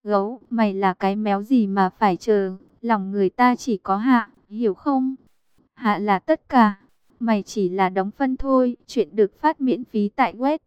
Gấu, mày là cái méo gì mà phải chờ, lòng người ta chỉ có Hạ, hiểu không? Hạ là tất cả, mày chỉ là đống phân thôi. Chuyện được phát miễn phí tại web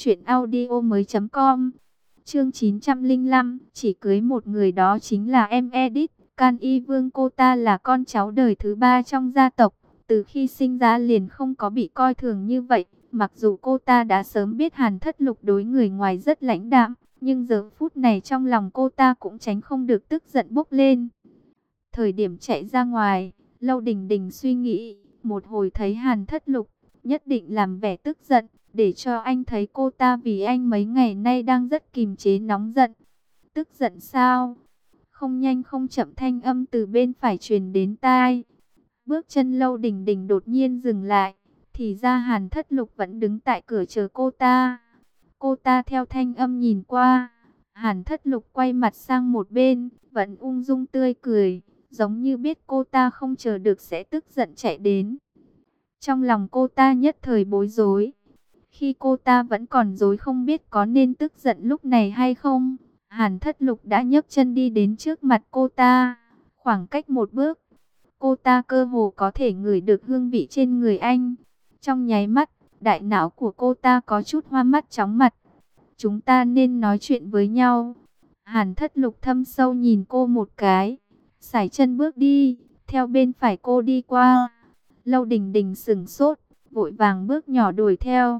truyệnaudiomoi.com. Chương 905, chỉ cưới một người đó chính là em Edith, Can Y Vương. Cô ta là con cháu đời thứ 3 trong gia tộc, từ khi sinh ra liền không có bị coi thường như vậy. Mặc dù cô ta đã sớm biết Hàn Thất Lục đối người ngoài rất lãnh đạm, nhưng giờ phút này trong lòng cô ta cũng tránh không được tức giận bốc lên. Thời điểm chạy ra ngoài, Lâu Đình Đình suy nghĩ, một hồi thấy Hàn Thất Lục, nhất định làm vẻ tức giận, để cho anh thấy cô ta vì anh mấy ngày nay đang rất kìm chế nóng giận. Tức giận sao? Không nhanh không chậm thanh âm từ bên phải truyền đến tai. Bước chân Lâu Đình Đình đột nhiên dừng lại, thì ra Hàn Thất Lục vẫn đứng tại cửa chờ cô ta. Cô ta theo thanh âm nhìn qua, Hàn Thất Lục quay mặt sang một bên, vẫn ung dung tươi cười, giống như biết cô ta không chờ được sẽ tức giận chạy đến. Trong lòng cô ta nhất thời bối rối. Khi cô ta vẫn còn rối không biết có nên tức giận lúc này hay không, Hàn Thất Lục đã nhấc chân đi đến trước mặt cô ta. Khoảng cách một bước, cô ta cơ hồ có thể ngửi được hương vị trên người anh. Trong nháy mắt, đại não của cô ta có chút hoa mắt chóng mặt. Chúng ta nên nói chuyện với nhau. Hàn Thất Lục thâm sâu nhìn cô một cái, sải chân bước đi, theo bên phải cô đi qua. Lâu Đình Đình sững sốt, vội vàng bước nhỏ đuổi theo.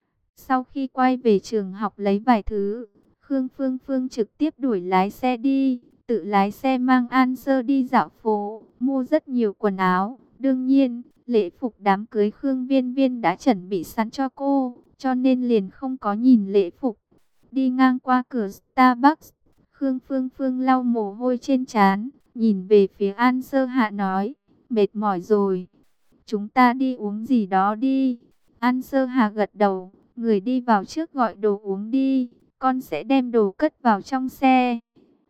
Sau khi quay về trường học lấy vài thứ, Khương Phương Phương trực tiếp đuổi lái xe đi, tự lái xe mang An Sơ đi dạo phố, mua rất nhiều quần áo. Đương nhiên, lễ phục đám cưới Khương Viên Viên đã chuẩn bị sẵn cho cô, cho nên liền không có nhìn lễ phục. Đi ngang qua cửa Starbucks, Khương Phương Phương lau mồ hôi trên trán, nhìn về phía An Sơ Hạ nói, mệt mỏi rồi, chúng ta đi uống gì đó đi. An Sơ Hạ gật đầu, người đi vào trước gọi đồ uống đi, con sẽ đem đồ cất vào trong xe.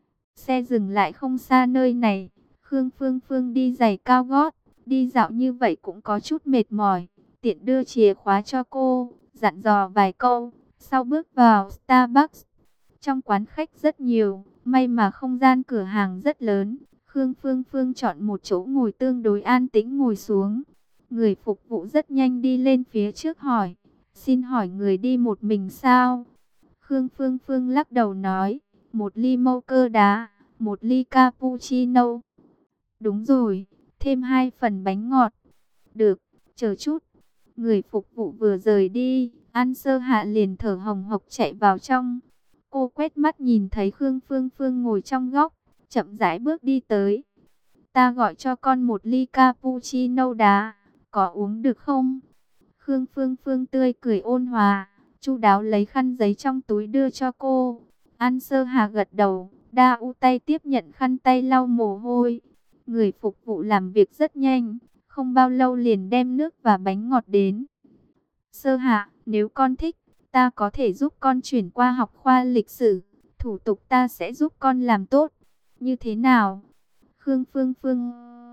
Xe dừng lại không xa nơi này, Khương Phương Phương đi giày cao gót, đi dạo như vậy cũng có chút mệt mỏi, tiện đưa chìa khóa cho cô, dặn dò vài câu, sau bước vào Starbucks. Trong quán khách rất nhiều, may mà không gian cửa hàng rất lớn, Khương Phương Phương chọn một chỗ ngồi tương đối an tĩnh ngồi xuống. Người phục vụ rất nhanh đi lên phía trước hỏi, xin hỏi người đi một mình sao? Khương Phương Phương lắc đầu nói, một ly mocha đá, một ly cappuccino. Đúng rồi, thêm 2 phần bánh ngọt. Được, chờ chút. Người phục vụ vừa rời đi, An Sơ Hạ liền thở hồng hộc chạy vào trong. Cô quét mắt nhìn thấy Khương Phương Phương ngồi trong góc, chậm rãi bước đi tới. Ta gọi cho con một ly cappuccino đá, có uống được không? Khương Phương Phương tươi cười ôn hòa, chu đáo lấy khăn giấy trong túi đưa cho cô. An Sơ Hà gật đầu, đa u tay tiếp nhận khăn tay lau mồ hôi. Người phục vụ làm việc rất nhanh, không bao lâu liền đem nước và bánh ngọt đến. Sơ Hạ, nếu con thích, ta có thể giúp con chuyển qua học khoa lịch sử, thủ tục ta sẽ giúp con làm tốt. Như thế nào? Khương Phương Phương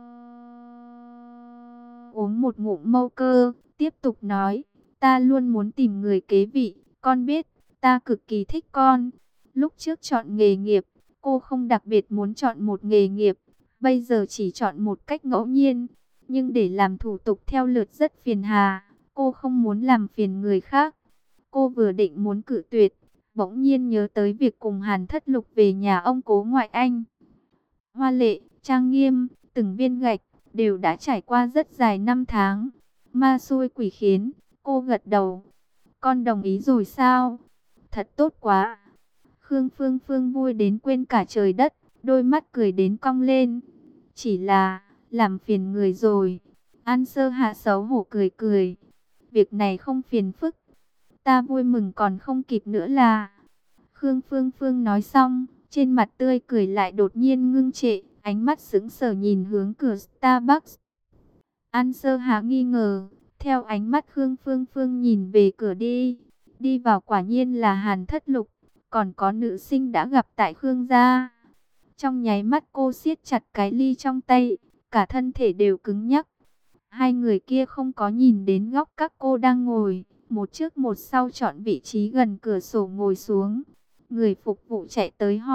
uống một ngụm mocha, tiếp tục nói, ta luôn muốn tìm người kế vị, con biết, ta cực kỳ thích con. Lúc trước chọn nghề nghiệp, cô không đặc biệt muốn chọn một nghề nghiệp, bây giờ chỉ chọn một cách ngẫu nhiên, nhưng để làm thủ tục theo lượt rất phiền hà, cô không muốn làm phiền người khác. Cô vừa định muốn cự tuyệt, bỗng nhiên nhớ tới việc cùng Hàn Thất Lục về nhà ông cố ngoại anh. Hoa lệ, trang nghiêm, từng viên gạch, đều đã trải qua rất dài năm tháng. Ma xui quỷ khiến, cô gật đầu. Con đồng ý rồi sao? Thật tốt quá. Khương Phương Phương vui đến quên cả trời đất, đôi mắt cười đến cong lên. Chỉ là, làm phiền người rồi. An Sơ Hạ xấu hổ cười cười. Việc này không phiền phức. Ta vui mừng còn không kịp nữa là. Khương Phương Phương nói xong, trên mặt tươi cười lại đột nhiên ngưng trệ, ánh mắt sững sờ nhìn hướng cửa Starbucks. An Sơ Hạ nghi ngờ, theo ánh mắt Khương Phương Phương nhìn về cửa đi. Đi vào quả nhiên là Hàn Thất Lục, còn có nữ sinh đã gặp tại Khương gia. Trong nháy mắt cô siết chặt cái ly trong tay, cả thân thể đều cứng nhắc. Hai người kia không có nhìn đến góc các cô đang ngồi, một trước một sau chọn vị trí gần cửa sổ ngồi xuống. Người phục vụ chạy tới hỏi,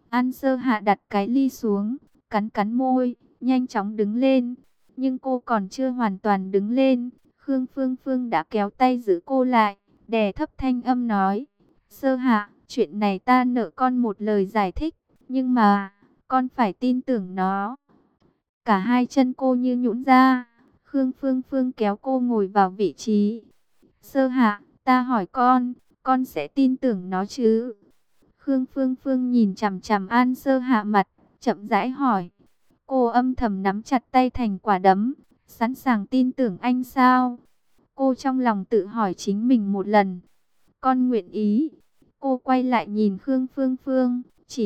An Sơ Hạ đặt cái ly xuống, cắn cắn môi, nhanh chóng đứng lên. Nhưng cô còn chưa hoàn toàn đứng lên, Khương Phương Phương đã kéo tay giữ cô lại, đè thấp thanh âm nói: Sơ Hạ, chuyện này ta nợ con một lời giải thích, nhưng mà con phải tin tưởng nó. Cả hai chân cô như nhũn ra, Khương Phương Phương kéo cô ngồi vào vị trí. Sơ Hạ, ta hỏi con sẽ tin tưởng nó chứ? Khương Phương Phương nhìn chằm chằm An Sơ Hạ mặt, chậm rãi hỏi. Cô âm thầm nắm chặt tay thành quả đấm, sẵn sàng tin tưởng anh sao? Cô trong lòng tự hỏi chính mình một lần. Con nguyện ý. Cô quay lại nhìn Khương Phương Phương,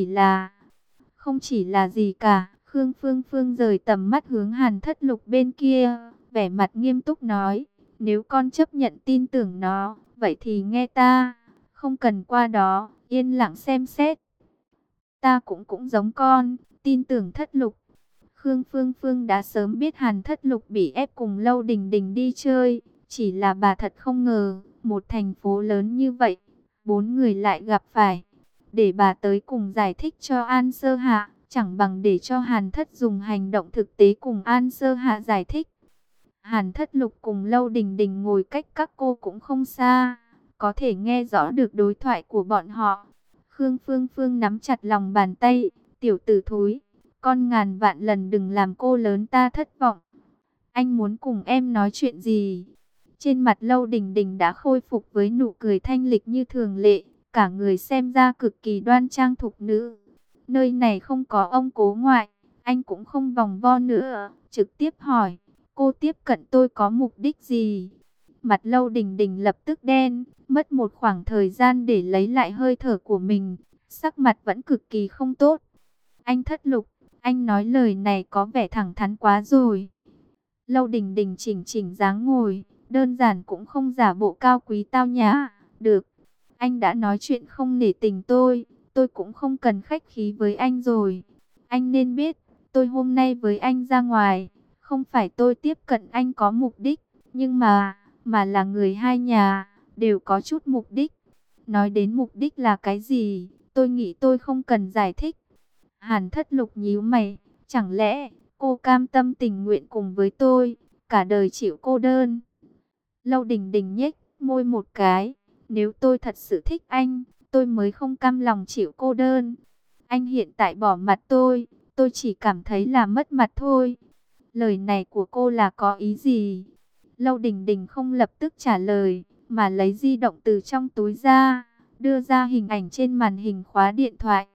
không chỉ là gì cả. Khương Phương Phương rời tầm mắt hướng Hàn Thất Lục bên kia, vẻ mặt nghiêm túc nói, nếu con chấp nhận tin tưởng nó, vậy thì nghe ta, không cần qua đó, yên lặng xem xét. Ta cũng giống con, tin tưởng Thất Lục. Khương Phương Phương đã sớm biết Hàn Thất Lục bị ép cùng Lâu Đình Đình đi chơi, chỉ là bà thật không ngờ, một thành phố lớn như vậy, bốn người lại gặp phải. Để bà tới cùng giải thích cho An Sơ Hạ, chẳng bằng để cho Hàn Thất dùng hành động thực tế cùng An Sơ Hạ giải thích. Hàn Thất Lục cùng Lâu Đình Đình ngồi cách các cô cũng không xa, có thể nghe rõ được đối thoại của bọn họ. Khương Phương Phương nắm chặt lòng bàn tay, tiểu tử thối, con ngàn vạn lần đừng làm cô lớn ta thất vọng. Anh muốn cùng em nói chuyện gì? Trên mặt Lâu Đình Đình đã khôi phục với nụ cười thanh lịch như thường lệ, cả người xem ra cực kỳ đoan trang thục nữ. Nơi này không có ông cố ngoại, anh cũng không vòng vo nữa, trực tiếp hỏi, cô tiếp cận tôi có mục đích gì? Mặt Lâu Đình Đình lập tức đen, mất một khoảng thời gian để lấy lại hơi thở của mình, sắc mặt vẫn cực kỳ không tốt. Anh Thất Lục, anh nói lời này có vẻ thẳng thắn quá rồi. Lâu Đình Đình chỉnh chỉnh dáng ngồi, đơn giản cũng không giả bộ cao quý tao nhã. Được, anh đã nói chuyện không nể tình tôi cũng không cần khách khí với anh rồi. Anh nên biết, tôi hôm nay với anh ra ngoài, không phải tôi tiếp cận anh có mục đích, nhưng mà là người hai nhà, đều có chút mục đích. Nói đến mục đích là cái gì, tôi nghĩ tôi không cần giải thích. Hàn Thất Lục nhíu mày, chẳng lẽ cô cam tâm tình nguyện cùng với tôi, cả đời chịu cô đơn? Lâu Đình Đình nhếch môi một cái, nếu tôi thật sự thích anh, tôi mới không cam lòng chịu cô đơn. Anh hiện tại bỏ mặt tôi chỉ cảm thấy là mất mặt thôi. Lời này của cô là có ý gì? Lâu Đình Đình không lập tức trả lời, mà lấy di động từ trong túi ra, đưa ra hình ảnh trên màn hình khóa điện thoại.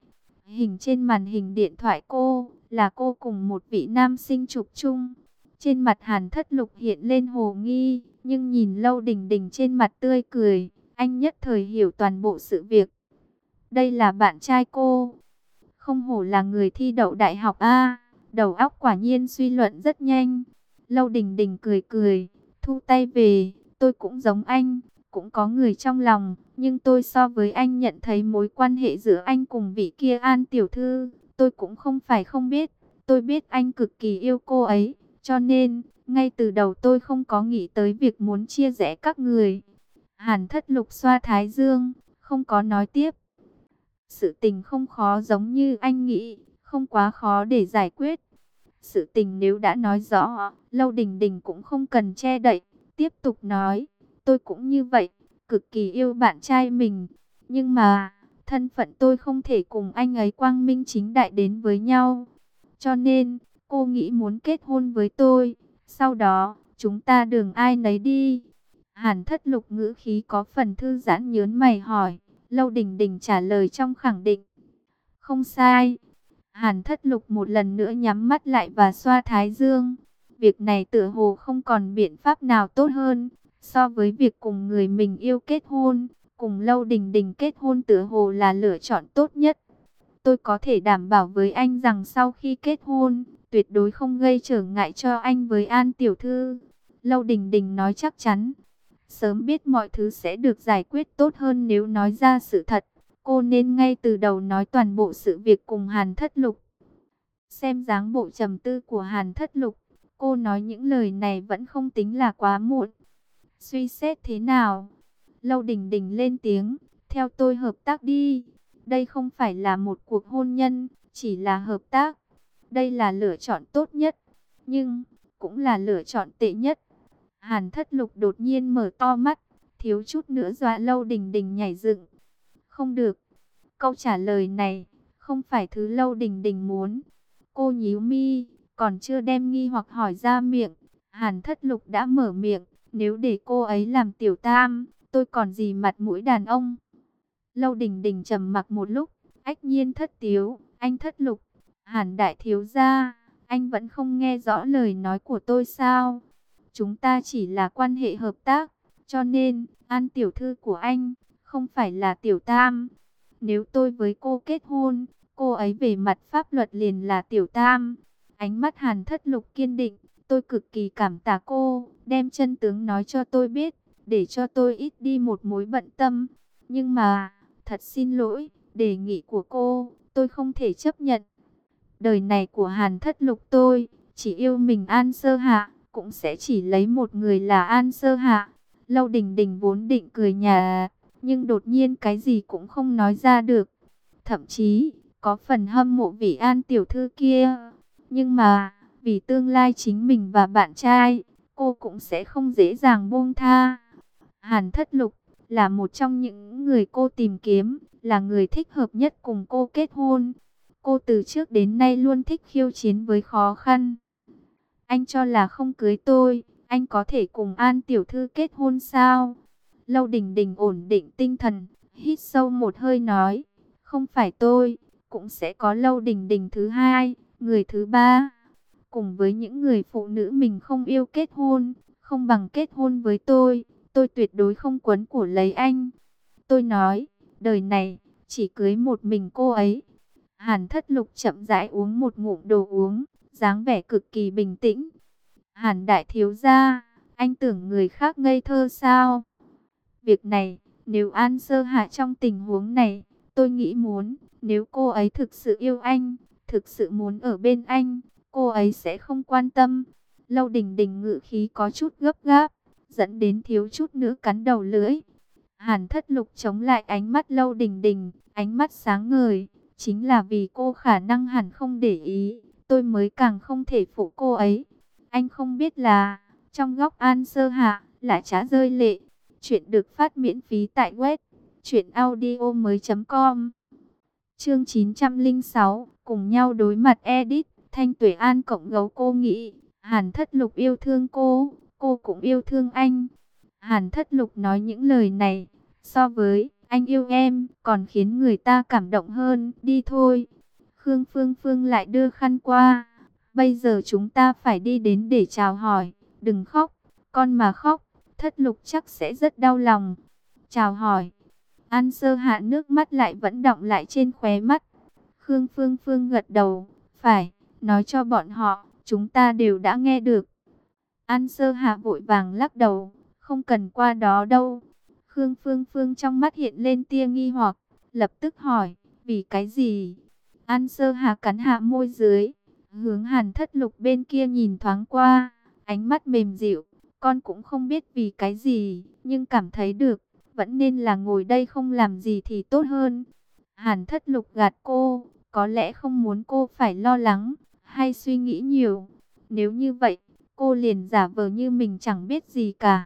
Hình trên màn hình điện thoại cô, là cô cùng một vị nam sinh chụp chung. Trên mặt Hàn Thất Lục hiện lên hồ nghi, nhưng nhìn Lâu Đình Đình trên mặt tươi cười, anh nhất thời hiểu toàn bộ sự việc. Đây là bạn trai cô. Không hổ là người thi đậu đại học A, đầu óc quả nhiên suy luận rất nhanh. Lâu Đình Đình cười cười, thu tay về, tôi cũng giống anh, cũng có người trong lòng, nhưng tôi so với anh nhận thấy mối quan hệ giữa anh cùng vị kia An tiểu thư, tôi cũng không phải không biết, tôi biết anh cực kỳ yêu cô ấy, cho nên, ngay từ đầu tôi không có nghĩ tới việc muốn chia rẽ các người. Hàn Thất Lục xoa thái dương, không có nói tiếp. Sự tình không khó giống như anh nghĩ, không quá khó để giải quyết. Sự tình nếu đã nói rõ, Lâu Đình Đình cũng không cần che đậy, tiếp tục nói, tôi cũng như vậy, cực kỳ yêu bạn trai mình, nhưng mà, thân phận tôi không thể cùng anh ấy quang minh chính đại đến với nhau. Cho nên, cô nghĩ muốn kết hôn với tôi, sau đó, chúng ta đường ai nấy đi. Hàn Thất Lục ngữ khí có phần thư giãn nhớn mày hỏi, Lâu Đình Đình trả lời trong khẳng định. Không sai. Hàn Thất Lục một lần nữa nhắm mắt lại và xoa thái dương. Việc này tựa hồ không còn biện pháp nào tốt hơn. So với việc cùng người mình yêu kết hôn, cùng Lâu Đình Đình kết hôn tựa hồ là lựa chọn tốt nhất. Tôi có thể đảm bảo với anh rằng sau khi kết hôn, tuyệt đối không gây trở ngại cho anh với An tiểu thư. Lâu Đình Đình nói chắc chắn. Sớm biết mọi thứ sẽ được giải quyết tốt hơn nếu nói ra sự thật. Cô nên ngay từ đầu nói toàn bộ sự việc cùng Hàn Thất Lục. Xem dáng bộ trầm tư của Hàn Thất Lục, cô nói những lời này vẫn không tính là quá muộn. Suy xét thế nào? Lâu Đình Đình lên tiếng, theo tôi hợp tác đi. Đây không phải là một cuộc hôn nhân, chỉ là hợp tác. Đây là lựa chọn tốt nhất, nhưng cũng là lựa chọn tệ nhất. Hàn Thất Lục đột nhiên mở to mắt, thiếu chút nữa dọa Lâu Đình Đình nhảy dựng. Không được, câu trả lời này không phải thứ Lâu Đình Đình muốn. Cô nhíu mi, còn chưa đem nghi hoặc hỏi ra miệng, Hàn Thất Lục đã mở miệng, nếu để cô ấy làm tiểu tam, tôi còn gì mặt mũi đàn ông. Lâu Đình Đình trầm mặc một lúc, ách nhiên thất tiếu, anh Thất Lục, Hàn đại thiếu gia, anh vẫn không nghe rõ lời nói của tôi sao? Chúng ta chỉ là quan hệ hợp tác, cho nên An tiểu thư của anh không phải là tiểu tam. Nếu tôi với cô kết hôn, cô ấy về mặt pháp luật liền là tiểu tam. Ánh mắt Hàn Thất Lục kiên định, tôi cực kỳ cảm tạ cô, đem chân tướng nói cho tôi biết, để cho tôi ít đi một mối bận tâm. Nhưng mà, thật xin lỗi, đề nghị của cô, tôi không thể chấp nhận. Đời này của Hàn Thất Lục tôi, chỉ yêu mình An Sơ Hạ, cũng sẽ chỉ lấy một người là An Sơ Hạ. Lâu Đình Đình vốn định cười nhạt, nhưng đột nhiên cái gì cũng không nói ra được. Thậm chí, có phần hâm mộ vị An tiểu thư kia. Nhưng mà, vì tương lai chính mình và bạn trai, cô cũng sẽ không dễ dàng buông tha. Hàn Thất Lục là một trong những người cô tìm kiếm, là người thích hợp nhất cùng cô kết hôn. Cô từ trước đến nay luôn thích khiêu chiến với khó khăn. Anh cho là không cưới tôi, anh có thể cùng An tiểu thư kết hôn sao? Lâu Đình Đình ổn định tinh thần, hít sâu một hơi nói, không phải tôi, cũng sẽ có Lâu Đình Đình thứ hai, người thứ ba. Cùng với những người phụ nữ mình không yêu kết hôn, không bằng kết hôn với tôi tuyệt đối không quấn cổ lấy anh. Tôi nói, đời này, chỉ cưới một mình cô ấy. Hàn Thất Lục chậm rãi uống một ngụm đồ uống, dáng vẻ cực kỳ bình tĩnh. Hàn đại thiếu gia, anh tưởng người khác ngây thơ sao? Việc này, nếu An Sơ Hạ trong tình huống này, tôi nghĩ nếu cô ấy thực sự yêu anh, thực sự muốn ở bên anh, cô ấy sẽ không quan tâm. Lâu Đình Đình ngữ khí có chút gấp gáp, dẫn đến thiếu chút nữa cắn đầu lưỡi. Hàn Thất Lục chống lại ánh mắt Lâu Đình Đình, ánh mắt sáng ngời. Chính là vì cô khả năng hẳn không để ý, tôi mới càng không thể phụ cô ấy. Anh không biết là, trong góc An Sơ Hạ, lại trá rơi lệ. Chuyện được phát miễn phí tại web truyệnaudiomoi.com. Chương 906, cùng nhau đối mặt edit. Thanh Tuệ An cộng gấu cô nghĩ, Hàn Thất Lục yêu thương cô cũng yêu thương anh. Hàn Thất Lục nói những lời này, so với anh yêu em, còn khiến người ta cảm động hơn. Đi thôi. Khương Phương Phương lại đưa khăn qua. Bây giờ chúng ta phải đi đến để chào hỏi. Đừng khóc, con mà khóc, Thất Lục chắc sẽ rất đau lòng. Chào hỏi. An Sơ Hạ nước mắt lại vẫn đọng lại trên khóe mắt. Khương Phương Phương gật đầu. Phải, nói cho bọn họ, chúng ta đều đã nghe được. An Sơ Hạ vội vàng lắc đầu. Không cần qua đó đâu. Khương Phương Phương trong mắt hiện lên tia nghi hoặc, lập tức hỏi, vì cái gì? An Sơ Hà cắn hạ môi dưới, hướng Hàn Thất Lục bên kia nhìn thoáng qua, ánh mắt mềm dịu, con cũng không biết vì cái gì, nhưng cảm thấy được, vẫn nên là ngồi đây không làm gì thì tốt hơn. Hàn Thất Lục gạt cô, có lẽ không muốn cô phải lo lắng, hay suy nghĩ nhiều. Nếu như vậy, cô liền giả vờ như mình chẳng biết gì cả.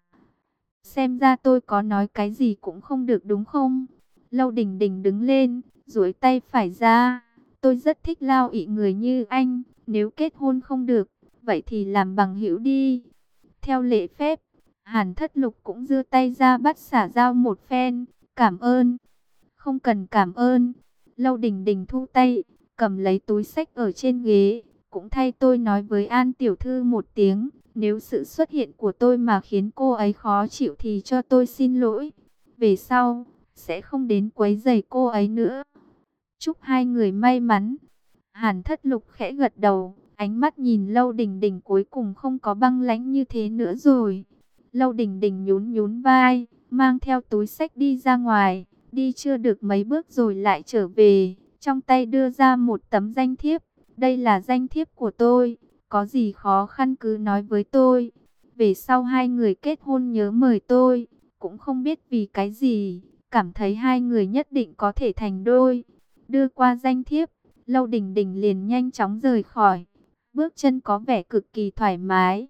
Xem ra tôi có nói cái gì cũng không được đúng không? Lâu Đình Đình đứng lên, duỗi tay phải ra. Tôi rất thích Lao Ị người như anh. Nếu kết hôn không được, vậy thì làm bằng hữu đi. Theo lễ phép, Hàn Thất Lục cũng giơ tay ra bắt xả giao một phen. Cảm ơn. Không cần cảm ơn. Lâu Đình Đình thu tay, cầm lấy túi xách ở trên ghế. Cũng thay tôi nói với An tiểu thư một tiếng. Nếu sự xuất hiện của tôi mà khiến cô ấy khó chịu thì cho tôi xin lỗi. Về sau, sẽ không đến quấy rầy cô ấy nữa. Chúc hai người may mắn. Hàn Thất Lục khẽ gật đầu, ánh mắt nhìn Lâu Đình Đình cuối cùng không có băng lãnh như thế nữa rồi. Lâu Đình Đình nhún nhún vai, mang theo túi xách đi ra ngoài, đi chưa được mấy bước rồi lại trở về, trong tay đưa ra một tấm danh thiếp. Đây là danh thiếp của tôi, có gì khó khăn cứ nói với tôi. Về sau hai người kết hôn nhớ mời tôi, cũng không biết vì cái gì, cảm thấy hai người nhất định có thể thành đôi. Đưa qua danh thiếp, Lâu Đình Đình liền nhanh chóng rời khỏi, bước chân có vẻ cực kỳ thoải mái.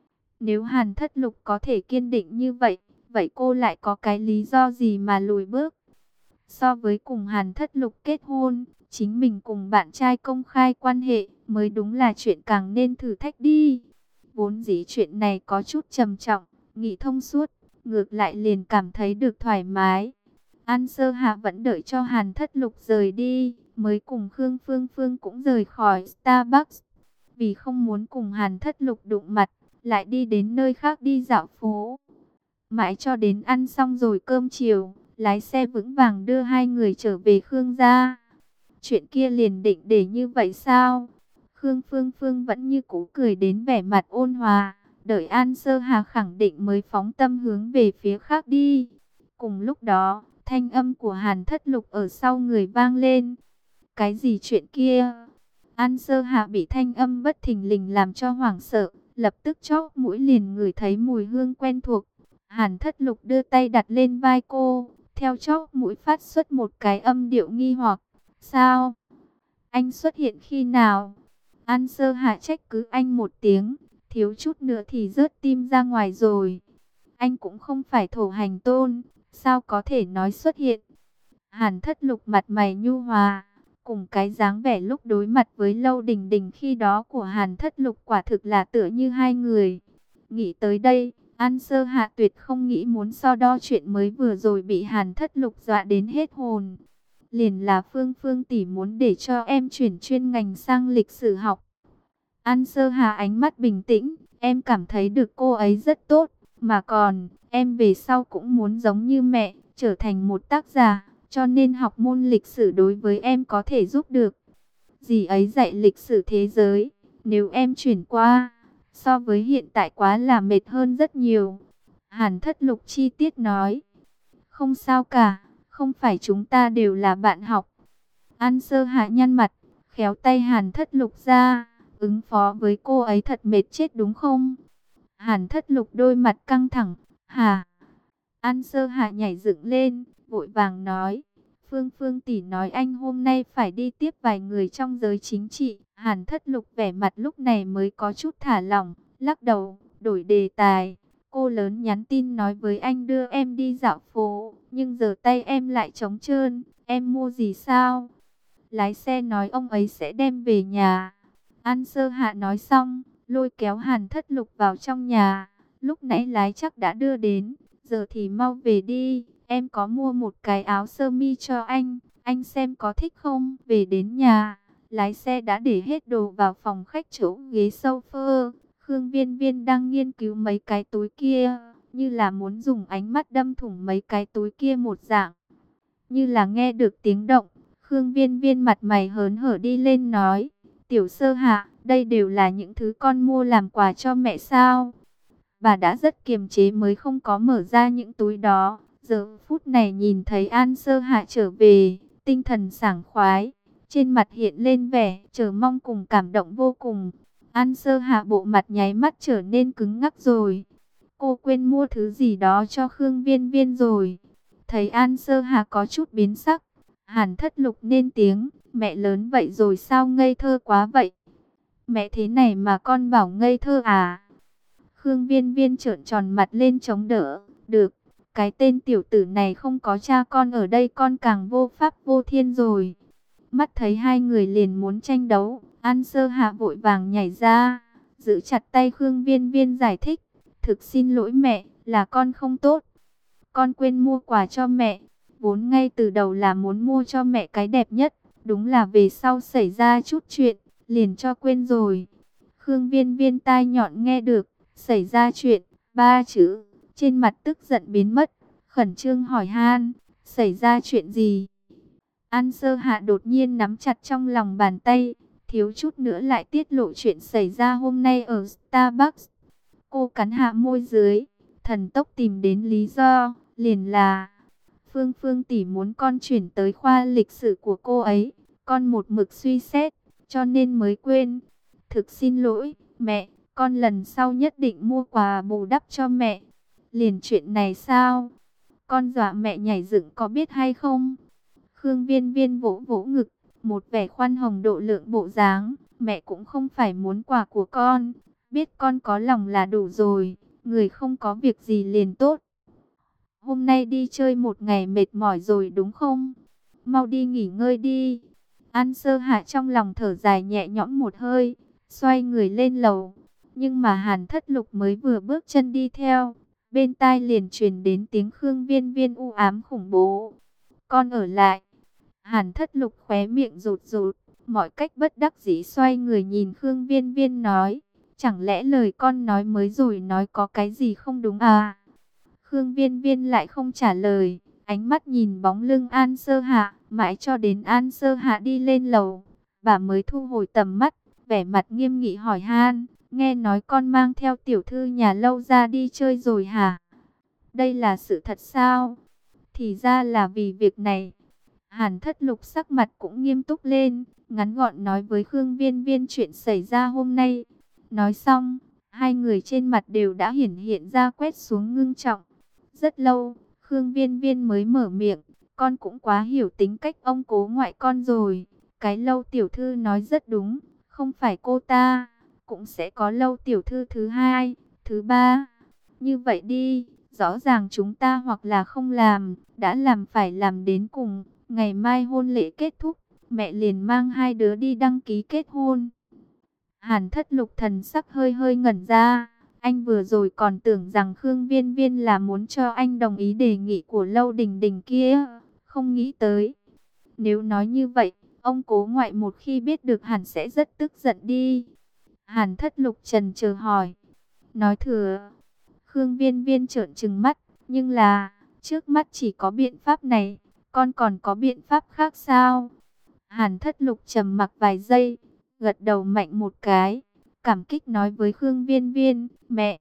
Nếu Hàn Thất Lục có thể kiên định như vậy, vậy cô lại có cái lý do gì mà lùi bước? So với cùng Hàn Thất Lục kết hôn, chính mình cùng bạn trai công khai quan hệ mới đúng là chuyện càng nên thử thách đi. Vốn dĩ chuyện này có chút trầm trọng, nghĩ thông suốt, ngược lại liền cảm thấy được thoải mái. An Sơ Hạ vẫn đợi cho Hàn Thất Lục rời đi, mới cùng Khương Phương Phương cũng rời khỏi Starbucks. Vì không muốn cùng Hàn Thất Lục đụng mặt, lại đi đến nơi khác đi dạo phố. Mãi cho đến ăn xong rồi cơm chiều, lái xe vững vàng đưa hai người trở về Khương gia. Chuyện kia liền định để như vậy sao? Khương Phương Phương vẫn như cũ cười đến vẻ mặt ôn hòa, đợi An Sơ Hà khẳng định mới phóng tâm hướng về phía khác đi. Cùng lúc đó, thanh âm của Hàn Thất Lục ở sau người vang lên. Cái gì chuyện kia? An Sơ Hà bị thanh âm bất thình lình làm cho hoảng sợ, lập tức chóp mũi liền ngửi thấy mùi hương quen thuộc. Hàn Thất Lục đưa tay đặt lên vai cô, theo chóp mũi phát xuất một cái âm điệu nghi hoặc. Sao? Anh xuất hiện khi nào? An Sơ Hạ trách cứ anh một tiếng, thiếu chút nữa thì rớt tim ra ngoài rồi. Anh cũng không phải thổ hành tôn, sao có thể nói xuất hiện? Hàn Thất Lục mặt mày nhu hòa, cùng cái dáng vẻ lúc đối mặt với Lâu Đình Đình khi đó của Hàn Thất Lục quả thực là tựa như hai người. Nghĩ tới đây, An Sơ Hạ tuyệt không nghĩ muốn so đo chuyện mới vừa rồi bị Hàn Thất Lục dọa đến hết hồn. Liền là Phương Phương tỷ muốn để cho em chuyển chuyên ngành sang lịch sử học. An Sơ Hà ánh mắt bình tĩnh, em cảm thấy được cô ấy rất tốt, mà còn, em về sau cũng muốn giống như mẹ, trở thành một tác giả, cho nên học môn lịch sử đối với em có thể giúp được. Dì ấy dạy lịch sử thế giới, nếu em chuyển qua, so với hiện tại quá là mệt hơn rất nhiều. Hàn Thất Lục chi tiết nói, không sao cả, không phải chúng ta đều là bạn học. An Sơ Hạ nhăn mặt, khéo tay Hàn Thất Lục ra, ứng phó với cô ấy thật mệt chết đúng không? Hàn Thất Lục đôi mặt căng thẳng, hả? An Sơ Hạ nhảy dựng lên, vội vàng nói, Phương Phương tỷ nói anh hôm nay phải đi tiếp vài người trong giới chính trị. Hàn Thất Lục vẻ mặt lúc này mới có chút thả lỏng, lắc đầu, đổi đề tài. Cô lớn nhắn tin nói với anh đưa em đi dạo phố, nhưng giờ tay em lại trống trơn, em mua gì sao? Lái xe nói ông ấy sẽ đem về nhà. An Sơ Hạ nói xong, lôi kéo Hàn Thất Lục vào trong nhà. Lúc nãy lái chắc đã đưa đến, giờ thì mau về đi. Em có mua một cái áo sơ mi cho anh xem có thích không? Về đến nhà, lái xe đã để hết đồ vào phòng khách chỗ ghế sofa. Khương Viên Viên đang nghiên cứu mấy cái túi kia, như là muốn dùng ánh mắt đâm thủng mấy cái túi kia một dạng. Như là nghe được tiếng động, Khương Viên Viên mặt mày hớn hở đi lên nói, Tiểu Sơ Hạ, đây đều là những thứ con mua làm quà cho mẹ sao? Bà đã rất kiềm chế mới không có mở ra những túi đó. Giờ phút này nhìn thấy An Sơ Hạ trở về, tinh thần sảng khoái, trên mặt hiện lên vẻ chờ mong cùng cảm động vô cùng. An Sơ Hạ bộ mặt nháy mắt trở nên cứng ngắc rồi. Cô quên mua thứ gì đó cho Khương Viên Viên rồi. Thấy An Sơ Hạ có chút biến sắc, Hàn Thất Lục nên tiếng, mẹ lớn vậy rồi sao ngây thơ quá vậy? Mẹ thế này mà con bảo ngây thơ à? Khương Viên Viên trợn tròn mặt lên chống đỡ, được, cái tên tiểu tử này không có cha con ở đây con càng vô pháp vô thiên rồi. Mắt thấy hai người liền muốn tranh đấu, An Sơ Hạ vội vàng nhảy ra, giữ chặt tay Khương Viên Viên giải thích, thực xin lỗi mẹ, là con không tốt. Con quên mua quà cho mẹ, vốn ngay từ đầu là muốn mua cho mẹ cái đẹp nhất, đúng là về sau xảy ra chút chuyện, liền cho quên rồi. Khương Viên Viên tai nhọn nghe được, xảy ra chuyện, ba chữ, trên mặt tức giận biến mất, khẩn trương hỏi han, xảy ra chuyện gì? An Sơ Hạ đột nhiên nắm chặt trong lòng bàn tay, thiếu chút nữa lại tiết lộ chuyện xảy ra hôm nay ở Starbucks. Cô cắn hạ môi dưới, thần tốc tìm đến lý do, liền là Phương Phương tỷ muốn con chuyển tới khoa lịch sử của cô ấy, con một mực suy xét, cho nên mới quên. Thực xin lỗi, mẹ, con lần sau nhất định mua quà bù đắp cho mẹ. Liền chuyện này sao? con dọa mẹ nhảy dựng có biết hay không? Khương Viên Viên vỗ vỗ ngực, một vẻ khoan hồng độ lượng bộ dáng. Mẹ cũng không phải muốn quà của con, biết con có lòng là đủ rồi, người không có việc gì liền tốt. Hôm nay đi chơi một ngày mệt mỏi rồi đúng không? Mau đi nghỉ ngơi đi. An Sơ Hạ trong lòng thở dài nhẹ nhõm một hơi, xoay người lên lầu. Nhưng mà Hàn Thất Lục mới vừa bước chân đi theo, bên tai liền truyền đến tiếng Khương Viên Viên u ám khủng bố. Con ở lại. Hàn Thất Lục khóe miệng rụt rụt, mọi cách bất đắc dĩ xoay người nhìn Khương Viên Viên nói. Chẳng lẽ lời con nói mới rồi nói có cái gì không đúng à? Khương Viên Viên lại không trả lời, ánh mắt nhìn bóng lưng An Sơ Hạ, mãi cho đến An Sơ Hạ đi lên lầu, bà mới thu hồi tầm mắt, vẻ mặt nghiêm nghị hỏi han, nghe nói con mang theo tiểu thư nhà lâu ra đi chơi rồi hả? Đây là sự thật sao? Thì ra là vì việc này. Hàn Thất Lục sắc mặt cũng nghiêm túc lên, ngắn gọn nói với Khương Viên Viên chuyện xảy ra hôm nay. Nói xong, hai người trên mặt đều đã hiển hiện ra quét xuống ngưng trọng. Rất lâu, Khương Viên Viên mới mở miệng, con cũng quá hiểu tính cách ông cố ngoại con rồi. Cái Lâu tiểu thư nói rất đúng, không phải cô ta, cũng sẽ có Lâu tiểu thư thứ hai, thứ ba. Như vậy đi, rõ ràng chúng ta hoặc là không làm, đã làm phải làm đến cùng. Ngày mai hôn lễ kết thúc, mẹ liền mang hai đứa đi đăng ký kết hôn. Hàn Thất Lục thần sắc hơi hơi ngẩn ra. Anh vừa rồi còn tưởng rằng Khương Viên Viên là muốn cho anh đồng ý đề nghị của Lâu Đình Đình kia. Không nghĩ tới. Nếu nói như vậy, ông cố ngoại một khi biết được hẳn sẽ rất tức giận đi. Hàn Thất Lục trần chờ hỏi. Nói thừa. Khương Viên Viên trợn trừng mắt. Nhưng là, trước mắt chỉ có biện pháp này. Con còn có biện pháp khác sao? Hàn Thất Lục trầm mặc vài giây, gật đầu mạnh một cái, cảm kích nói với Khương Viên Viên, mẹ,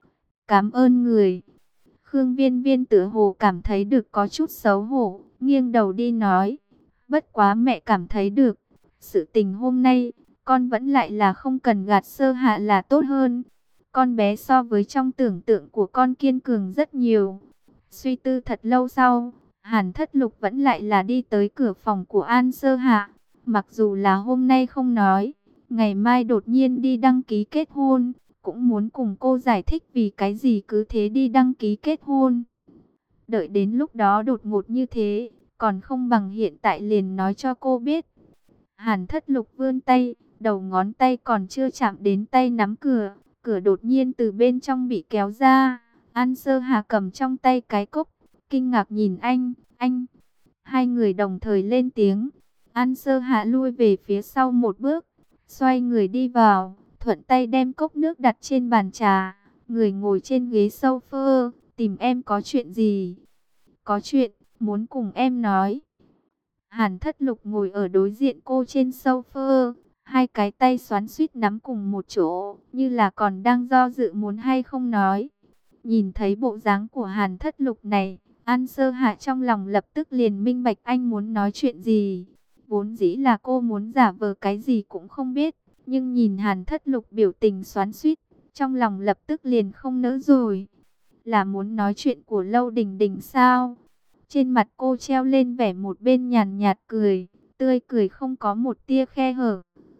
cảm ơn người. Khương Viên Viên tựa hồ cảm thấy được có chút xấu hổ, nghiêng đầu đi nói, bất quá mẹ cảm thấy được, sự tình hôm nay, con vẫn lại là không cần gạt Sơ Hạ là tốt hơn. Con bé so với trong tưởng tượng của con kiên cường rất nhiều. Suy tư thật lâu sau, Hàn Thất Lục vẫn lại là đi tới cửa phòng của An Sơ Hạ. Mặc dù là hôm nay không nói, ngày mai đột nhiên đi đăng ký kết hôn, cũng muốn cùng cô giải thích vì cái gì cứ thế đi đăng ký kết hôn. Đợi đến lúc đó đột ngột như thế, còn không bằng hiện tại liền nói cho cô biết. Hàn Thất Lục vươn tay, đầu ngón tay còn chưa chạm đến tay nắm cửa, cửa đột nhiên từ bên trong bị kéo ra. An Sơ Hà cầm trong tay cái cốc, kinh ngạc nhìn anh. Hai người đồng thời lên tiếng. An Sơ Hạ lui về phía sau một bước, xoay người đi vào, thuận tay đem cốc nước đặt trên bàn trà. Người ngồi trên ghế sofa, tìm em có chuyện gì? Có chuyện, muốn cùng em nói. Hàn Thất Lục ngồi ở đối diện cô trên sofa, hai cái tay xoắn xuýt nắm cùng một chỗ, như là còn đang do dự muốn hay không nói. Nhìn thấy bộ dáng của Hàn Thất Lục này, An Sơ Hạ trong lòng lập tức liền minh bạch anh muốn nói chuyện gì. Vốn dĩ là cô muốn giả vờ cái gì cũng không biết, nhưng nhìn Hàn Thất Lục biểu tình xoắn xuýt, trong lòng lập tức liền không nỡ rồi. Là muốn nói chuyện của Lâu Đình Đình sao? Trên mặt cô treo lên vẻ một bên nhàn nhạt cười, tươi cười không có một tia khe hở.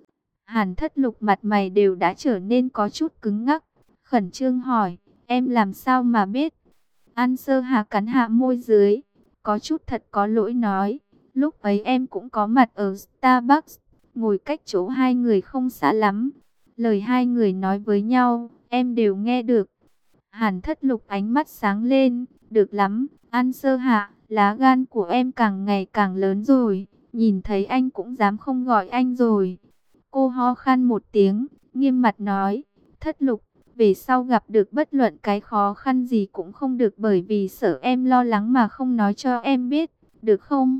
Hàn Thất Lục mặt mày đều đã trở nên có chút cứng ngắc, khẩn trương hỏi, em làm sao mà biết? An Sơ Hà cắn hạ môi dưới, có chút thật có lỗi nói, lúc ấy em cũng có mặt ở Starbucks, ngồi cách chỗ hai người không xa lắm. Lời hai người nói với nhau, em đều nghe được. Hàn Thất Lục ánh mắt sáng lên, được lắm, An Sơ Hạ, lá gan của em càng ngày càng lớn rồi, nhìn thấy anh cũng dám không gọi anh rồi. Cô ho khan một tiếng, nghiêm mặt nói, Thất Lục, về sau gặp được bất luận cái khó khăn gì cũng không được bởi vì sợ em lo lắng mà không nói cho em biết, được không?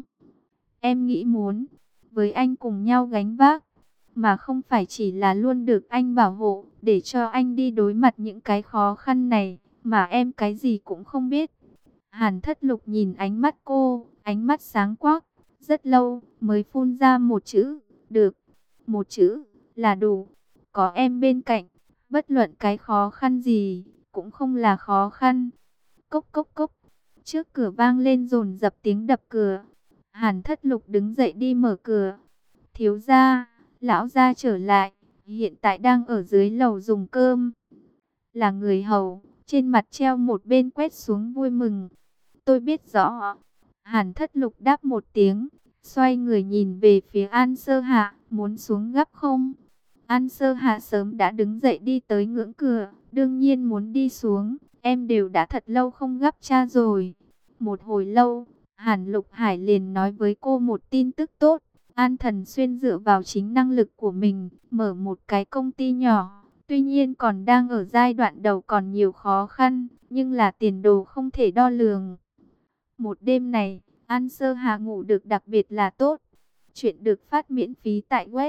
Em nghĩ muốn với anh cùng nhau gánh vác, mà không phải chỉ là luôn được anh bảo hộ, để cho anh đi đối mặt những cái khó khăn này, mà em cái gì cũng không biết. Hàn Thất Lục nhìn ánh mắt cô, ánh mắt sáng quắc, rất lâu mới phun ra một chữ, được. Một chữ là đủ, có em bên cạnh, bất luận cái khó khăn gì cũng không là khó khăn. Cốc cốc cốc. Trước cửa vang lên dồn dập tiếng đập cửa. Hàn Thất Lục đứng dậy đi mở cửa. Thiếu gia, lão gia trở lại, hiện tại đang ở dưới lầu dùng cơm. Là người hầu, trên mặt treo một bên quét xuống vui mừng. Tôi biết rõ. Hàn Thất Lục đáp một tiếng, xoay người nhìn về phía An Sơ Hạ, muốn xuống gấp không? An Sơ Hạ sớm đã đứng dậy đi tới ngưỡng cửa, đương nhiên muốn đi xuống, em đều đã thật lâu không gặp cha rồi. Một hồi lâu, Hàn Lục Hải liền nói với cô một tin tức tốt. An Thần Xuyên dựa vào chính năng lực của mình, mở một cái công ty nhỏ. Tuy nhiên còn đang ở giai đoạn đầu còn nhiều khó khăn, nhưng là tiền đồ không thể đo lường. Một đêm này, An Sơ Hà ngủ được đặc biệt là tốt. Chuyện được phát miễn phí tại web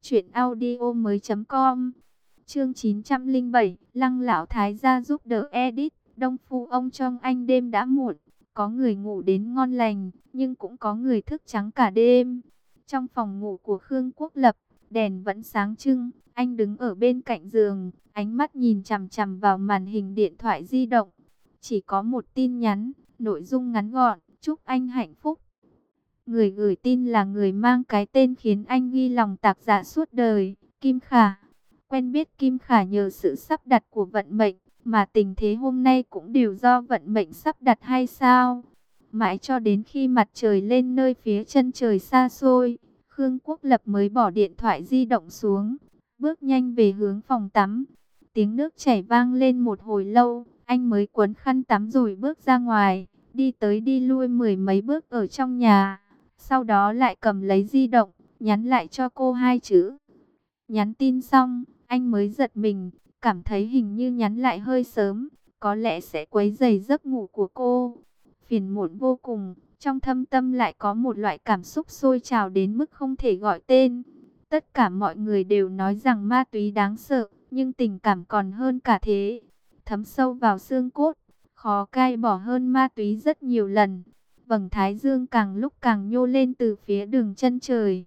truyệnaudiomoi.com. Chương 907, Lăng lão thái gia giúp đỡ edit. Đông phu ông trong anh đêm đã muộn, có người ngủ đến ngon lành, nhưng cũng có người thức trắng cả đêm. Trong phòng ngủ của Khương Quốc Lập, đèn vẫn sáng trưng, anh đứng ở bên cạnh giường, ánh mắt nhìn chằm chằm vào màn hình điện thoại di động. Chỉ có một tin nhắn, nội dung ngắn gọn, chúc anh hạnh phúc. Người gửi tin là người mang cái tên khiến anh ghi lòng tạc dạ suốt đời, Kim Khả. Quen biết Kim Khả nhờ sự sắp đặt của vận mệnh, mà tình thế hôm nay cũng đều do vận mệnh sắp đặt hay sao? Mãi cho đến khi mặt trời lên nơi phía chân trời xa xôi, Khương Quốc Lập mới bỏ điện thoại di động xuống, bước nhanh về hướng phòng tắm. Tiếng nước chảy vang lên một hồi lâu, anh mới quấn khăn tắm rồi bước ra ngoài, đi tới đi lui mười mấy bước ở trong nhà. Sau đó lại cầm lấy di động, nhắn lại cho cô hai chữ. Nhắn tin xong, anh mới giật mình, cảm thấy hình như nhắn lại hơi sớm, có lẽ sẽ quấy rầy giấc ngủ của cô. Phiền muộn vô cùng, trong thâm tâm lại có một loại cảm xúc sôi trào đến mức không thể gọi tên. Tất cả mọi người đều nói rằng ma túy đáng sợ, nhưng tình cảm còn hơn cả thế. Thấm sâu vào xương cốt, khó cai bỏ hơn ma túy rất nhiều lần. Vầng thái dương càng lúc càng nhô lên từ phía đường chân trời.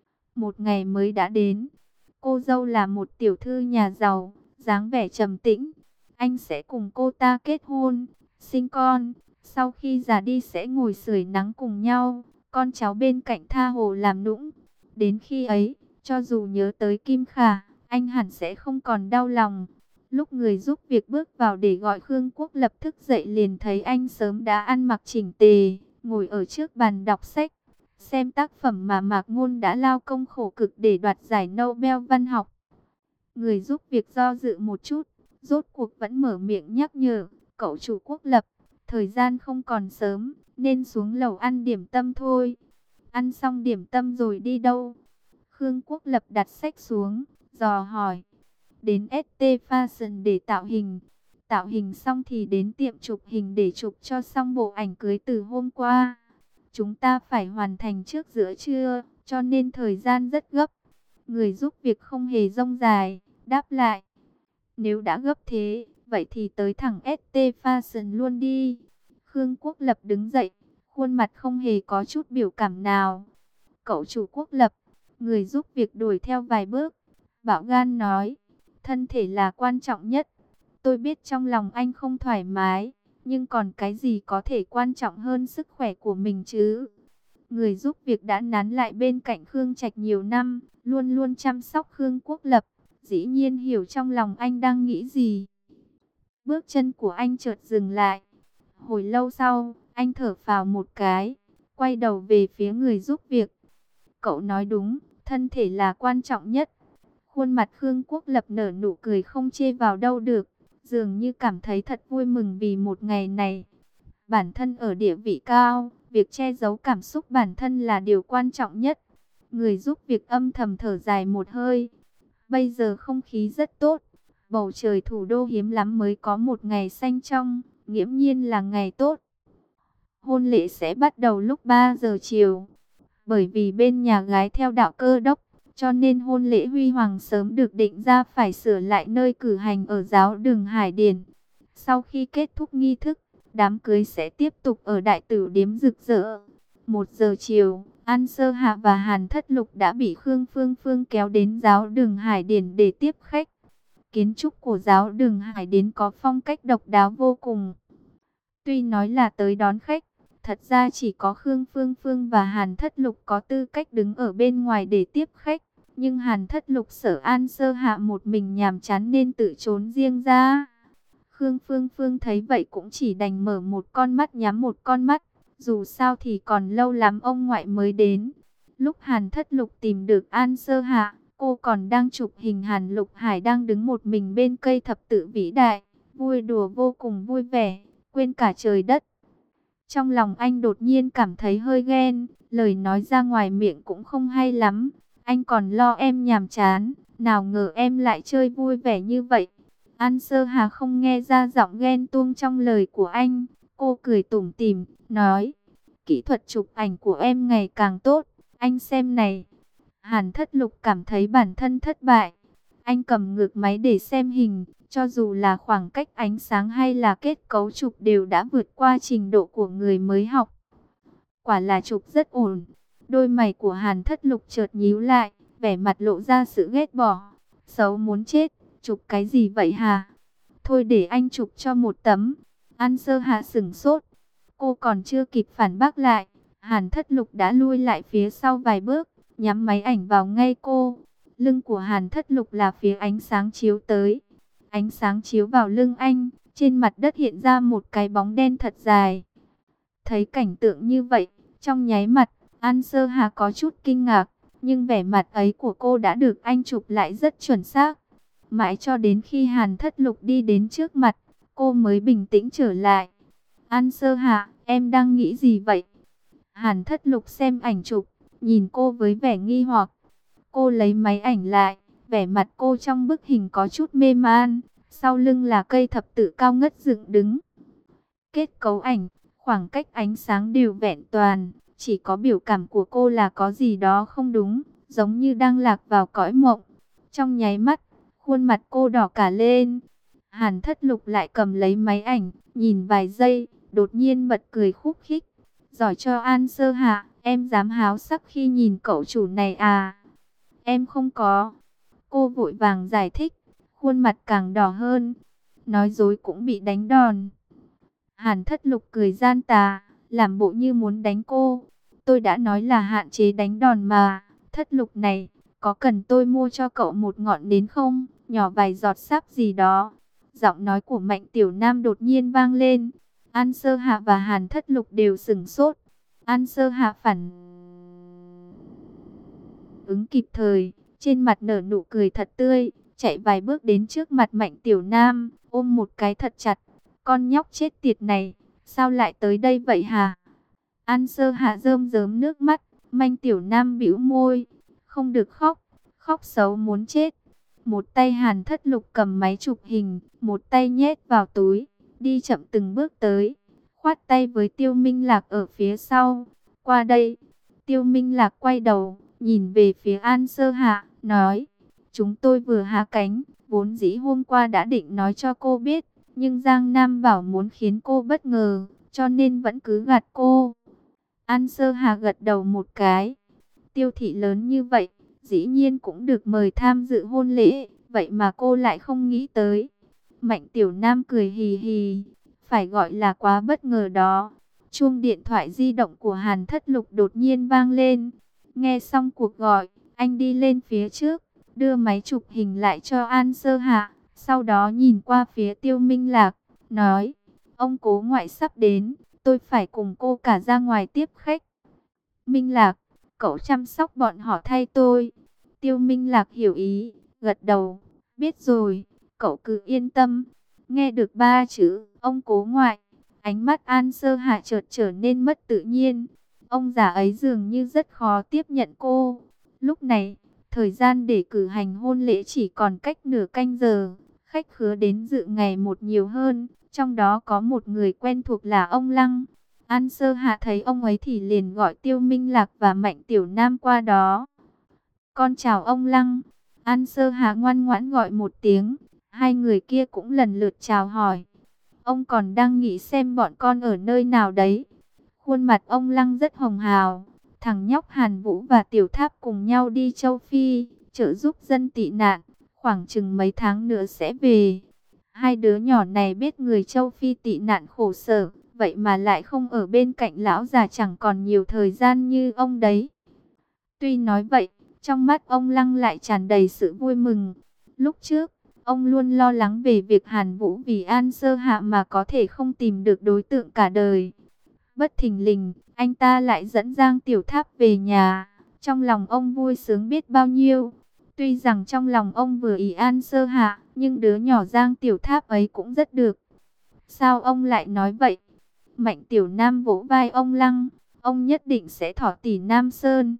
Một ngày mới đã đến. Cô dâu là một tiểu thư nhà giàu, dáng vẻ trầm tĩnh. Anh sẽ cùng cô ta kết hôn, sinh con. Sau khi già đi sẽ ngồi sưởi nắng cùng nhau, con cháu bên cạnh tha hồ làm nũng. Đến khi ấy, cho dù nhớ tới Kim Khả, anh hẳn sẽ không còn đau lòng. Lúc người giúp việc bước vào để gọi Khương Quốc Lập thức dậy liền thấy anh sớm đã ăn mặc chỉnh tề, ngồi ở trước bàn đọc sách, xem tác phẩm mà Mạc Ngôn đã lao công khổ cực để đoạt giải Nobel văn học. Người giúp việc do dự một chút, rốt cuộc vẫn mở miệng nhắc nhở, cậu chủ Quốc Lập, thời gian không còn sớm, nên xuống lầu ăn điểm tâm thôi. Ăn xong điểm tâm rồi đi đâu? Khương Quốc Lập đặt sách xuống, dò hỏi. Đến ST Fashion để tạo hình. Tạo hình xong thì đến tiệm chụp hình để chụp cho xong bộ ảnh cưới từ hôm qua. Chúng ta phải hoàn thành trước giữa trưa, cho nên thời gian rất gấp. Người giúp việc không hề rông dài, đáp lại. Nếu đã gấp thế, vậy thì tới thẳng ST Fashion luôn đi. Khương Quốc Lập đứng dậy, khuôn mặt không hề có chút biểu cảm nào. Cậu chủ Quốc Lập, người giúp việc đuổi theo vài bước, bạo gan nói, thân thể là quan trọng nhất. Tôi biết trong lòng anh không thoải mái, nhưng còn cái gì có thể quan trọng hơn sức khỏe của mình chứ? Người giúp việc đã nán lại bên cạnh Khương Trạch nhiều năm, luôn luôn chăm sóc Khương Quốc Lập, dĩ nhiên hiểu trong lòng anh đang nghĩ gì. Bước chân của anh chợt dừng lại. Hồi lâu sau, anh thở phào một cái, quay đầu về phía người giúp việc. Cậu nói đúng, thân thể là quan trọng nhất. Khuôn mặt Khương Quốc Lập nở nụ cười không chê vào đâu được, dường như cảm thấy thật vui mừng vì một ngày này. Bản thân ở địa vị cao, việc che giấu cảm xúc bản thân là điều quan trọng nhất. Người giúp việc âm thầm thở dài một hơi. Bây giờ không khí rất tốt, bầu trời thủ đô hiếm lắm mới có một ngày xanh trong, nghiễm nhiên là ngày tốt. Hôn lễ sẽ bắt đầu lúc 3 giờ chiều. Bởi vì bên nhà gái theo đạo Cơ đốc, cho nên hôn lễ huy hoàng sớm được định ra phải sửa lại nơi cử hành ở giáo đường Hải Điền. Sau khi kết thúc nghi thức, đám cưới sẽ tiếp tục ở đại tử điếm rực rỡ. 1 giờ chiều, An Sơ Hạ và Hàn Thất Lục đã bị Khương Phương Phương kéo đến giáo đường Hải Điền để tiếp khách. Kiến trúc của giáo đường Hải Điền có phong cách độc đáo vô cùng. Tuy nói là tới đón khách, thật ra chỉ có Khương Phương Phương và Hàn Thất Lục có tư cách đứng ở bên ngoài để tiếp khách. Nhưng Hàn Thất Lục sợ An Sơ Hạ một mình nhàm chán nên tự trốn riêng ra. Khương Phương Phương thấy vậy cũng chỉ đành mở một con mắt nhắm một con mắt. Dù sao thì còn lâu lắm ông ngoại mới đến. Lúc Hàn Thất Lục tìm được An Sơ Hạ, cô còn đang chụp hình Hàn Lục Hải đang đứng một mình bên cây thập tự vĩ đại, vui đùa vô cùng vui vẻ, quên cả trời đất. Trong lòng anh đột nhiên cảm thấy hơi ghen, lời nói ra ngoài miệng cũng không hay lắm. Anh còn lo em nhàm chán, nào ngờ em lại chơi vui vẻ như vậy. An Sơ Hà không nghe ra giọng ghen tuông trong lời của anh. Cô cười tủm tỉm, nói, kỹ thuật chụp ảnh của em ngày càng tốt, anh xem này. Hàn Thất Lục cảm thấy bản thân thất bại. Anh cầm ngược máy để xem hình, cho dù là khoảng cách ánh sáng hay là kết cấu chụp đều đã vượt qua trình độ của người mới học. Quả là chụp rất ổn. Đôi mày của Hàn Thất Lục chợt nhíu lại, vẻ mặt lộ ra sự ghét bỏ. Xấu muốn chết, chụp cái gì vậy hả? Thôi để anh chụp cho một tấm. An Sơ Hạ sửng sốt. Cô còn chưa kịp phản bác lại, Hàn Thất Lục đã lui lại phía sau vài bước, nhắm máy ảnh vào ngay cô. Lưng của Hàn Thất Lục là phía ánh sáng chiếu tới. Ánh sáng chiếu vào lưng anh, trên mặt đất hiện ra một cái bóng đen thật dài. Thấy cảnh tượng như vậy, trong nháy mặt, An Sơ Hà có chút kinh ngạc, nhưng vẻ mặt ấy của cô đã được anh chụp lại rất chuẩn xác. Mãi cho đến khi Hàn Thất Lục đi đến trước mặt, cô mới bình tĩnh trở lại. An Sơ Hà, em đang nghĩ gì vậy? Hàn Thất Lục xem ảnh chụp, nhìn cô với vẻ nghi hoặc. Cô lấy máy ảnh lại, vẻ mặt cô trong bức hình có chút mê man, sau lưng là cây thập tự cao ngất dựng đứng. Kết cấu ảnh, khoảng cách ánh sáng đều vẹn toàn, chỉ có biểu cảm của cô là có gì đó không đúng, giống như đang lạc vào cõi mộng. Trong nháy mắt, khuôn mặt cô đỏ cả lên. Hàn Thất Lục lại cầm lấy máy ảnh, nhìn vài giây, đột nhiên bật cười khúc khích. Giỏi cho An Sơ Hạ, em dám háo sắc khi nhìn cậu chủ này à? Em không có. Cô vội vàng giải thích, khuôn mặt càng đỏ hơn. Nói dối cũng bị đánh đòn. Hàn Thất Lục cười gian tà, làm bộ như muốn đánh cô. Tôi đã nói là hạn chế đánh đòn mà. Thất Lục này, có cần tôi mua cho cậu một ngọn nến không? Nhỏ vài giọt sáp gì đó. Giọng nói của Mạnh Tiểu Nam đột nhiên vang lên. An Sơ Hạ và Hàn Thất Lục đều sửng sốt. An Sơ Hạ phản ứng kịp thời, trên mặt nở nụ cười thật tươi, chạy vài bước đến trước mặt Mạnh Tiểu Nam, ôm một cái thật chặt. Con nhóc chết tiệt này, sao lại tới đây vậy hả? An Sơ Hạ rơm rớm nước mắt, Mạnh Tiểu Nam bĩu môi, không được khóc, khóc xấu muốn chết. Một tay Hàn Thất Lục cầm máy chụp hình, một tay nhét vào túi, đi chậm từng bước tới, khoát tay với Tiêu Minh Lạc ở phía sau. Qua đây. Tiêu Minh Lạc quay đầu, nhìn về phía An Sơ Hạ, nói, chúng tôi vừa hạ cánh, vốn dĩ hôm qua đã định nói cho cô biết, nhưng Giang Nam bảo muốn khiến cô bất ngờ, cho nên vẫn cứ gạt cô. An Sơ Hạ gật đầu một cái. Tiêu thị lớn như vậy, dĩ nhiên cũng được mời tham dự hôn lễ, vậy mà cô lại không nghĩ tới. Mạnh Tiểu Nam cười hì hì, phải gọi là quá bất ngờ đó. Chuông điện thoại di động của Hàn Thất Lục đột nhiên vang lên. Nghe xong cuộc gọi, anh đi lên phía trước, đưa máy chụp hình lại cho An Sơ Hạ, sau đó nhìn qua phía Tiêu Minh Lạc, nói, ông cố ngoại sắp đến, tôi phải cùng cô cả ra ngoài tiếp khách. Minh Lạc, cậu chăm sóc bọn họ thay tôi. Tiêu Minh Lạc hiểu ý, gật đầu, biết rồi, cậu cứ yên tâm. Nghe được ba chữ, ông cố ngoại, ánh mắt An Sơ Hạ chợt trở nên mất tự nhiên. Ông già ấy dường như rất khó tiếp nhận cô. Lúc này, thời gian để cử hành hôn lễ chỉ còn cách nửa canh giờ. Khách khứa đến dự ngày một nhiều hơn, trong đó có một người quen thuộc là ông Lăng. An Sơ Hạ thấy ông ấy thì liền gọi Tiêu Minh Lạc và Mạnh Tiểu Nam qua đó. Con chào ông Lăng. An Sơ Hạ ngoan ngoãn gọi một tiếng. Hai người kia cũng lần lượt chào hỏi. Ông còn đang nghĩ xem bọn con ở nơi nào đấy. Khuôn mặt ông Lăng rất hồng hào. Thằng nhóc Hàn Vũ và Tiểu Tháp cùng nhau đi châu Phi, trợ giúp dân tị nạn. Khoảng chừng mấy tháng nữa sẽ về. Hai đứa nhỏ này biết người châu Phi tị nạn khổ sở, vậy mà lại không ở bên cạnh lão già chẳng còn nhiều thời gian như ông đấy. Tuy nói vậy, trong mắt ông Lăng lại tràn đầy sự vui mừng. Lúc trước, ông luôn lo lắng về việc Hàn Vũ vì An Sơ Hạ mà có thể không tìm được đối tượng cả đời. Bất thình lình, anh ta lại dẫn Giang Tiểu Tháp về nhà. Trong lòng ông vui sướng biết bao nhiêu. Tuy rằng trong lòng ông vừa ý An Sơ Hạ, nhưng đứa nhỏ Giang Tiểu Tháp ấy cũng rất được. Sao ông lại nói vậy? Mạnh Tiểu Nam vỗ vai ông Lăng. Ông nhất định sẽ thỏ tỉ Nam Sơn.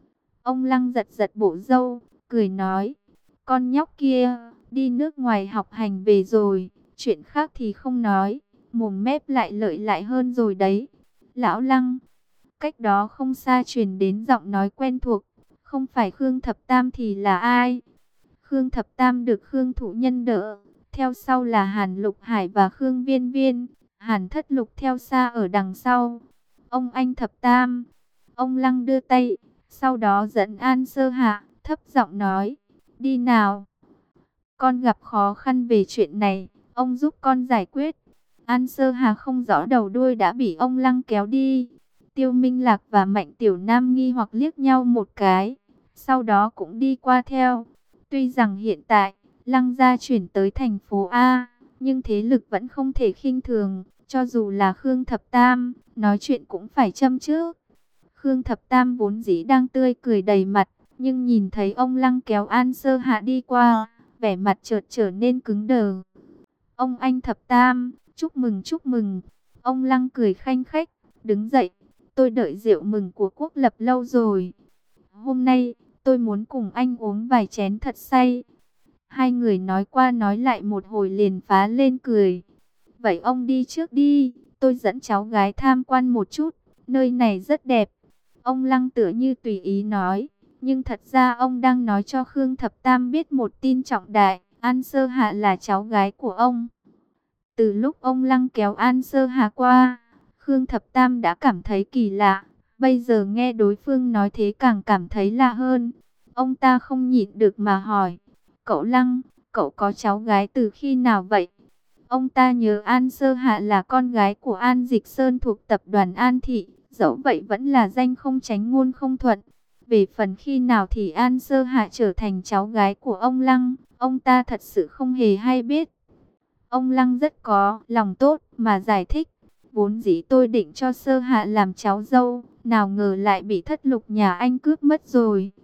Ông Lăng giật giật bộ râu, cười nói. Con nhóc kia, đi nước ngoài học hành về rồi. Chuyện khác thì không nói. Mồm mép lại lợi lại hơn rồi đấy. Lão Lăng. Cách đó không xa truyền đến giọng nói quen thuộc. Không phải Khương Thập Tam thì là ai? Khương Thập Tam được Khương Thụ Nhân đỡ. Theo sau là Hàn Lục Hải và Khương Viên Viên. Hàn Thất Lục theo xa ở đằng sau. Ông anh Thập Tam. Ông Lăng đưa tay. Sau đó dẫn An Sơ Hạ, thấp giọng nói. Đi nào. Con gặp khó khăn về chuyện này. Ông giúp con giải quyết. An Sơ Hà không rõ đầu đuôi đã bị ông Lăng kéo đi. Tiêu Minh Lạc và Mạnh Tiểu Nam nghi hoặc liếc nhau một cái. Sau đó cũng đi qua theo. Tuy rằng hiện tại, Lăng gia chuyển tới thành phố A, nhưng thế lực vẫn không thể khinh thường. Cho dù là Khương Thập Tam, nói chuyện cũng phải châm trước. Khương Thập Tam vốn dĩ đang tươi cười đầy mặt, nhưng nhìn thấy ông Lăng kéo An Sơ Hạ đi qua, vẻ mặt chợt trở nên cứng đờ. Ông anh Thập Tam, chúc mừng chúc mừng. Ông Lăng cười khanh khách, đứng dậy. Tôi đợi rượu mừng của Quốc Lập lâu rồi. Hôm nay, tôi muốn cùng anh uống vài chén thật say. Hai người nói qua nói lại một hồi liền phá lên cười. Vậy ông đi trước đi, tôi dẫn cháu gái tham quan một chút. Nơi này rất đẹp. Ông Lăng tựa như tùy ý nói. Nhưng thật ra ông đang nói cho Khương Thập Tam biết một tin trọng đại. An Sơ Hạ là cháu gái của ông. Từ lúc ông Lăng kéo An Sơ Hà qua, Khương Thập Tam đã cảm thấy kỳ lạ. Bây giờ nghe đối phương nói thế càng cảm thấy lạ hơn. Ông ta không nhịn được mà hỏi. Cậu Lăng, cậu có cháu gái từ khi nào vậy? Ông ta nhớ An Sơ Hạ là con gái của An Dịch Sơn thuộc tập đoàn An Thị. Dẫu vậy vẫn là danh không tránh ngôn không thuận. Về phần khi nào thì An Sơ Hạ trở thành cháu gái của ông Lăng, ông ta thật sự không hề hay biết. Ông Lăng rất có lòng tốt mà giải thích. Vốn dĩ tôi định cho Sơ Hạ làm cháu dâu, nào ngờ lại bị Thất Lục nhà anh cướp mất rồi.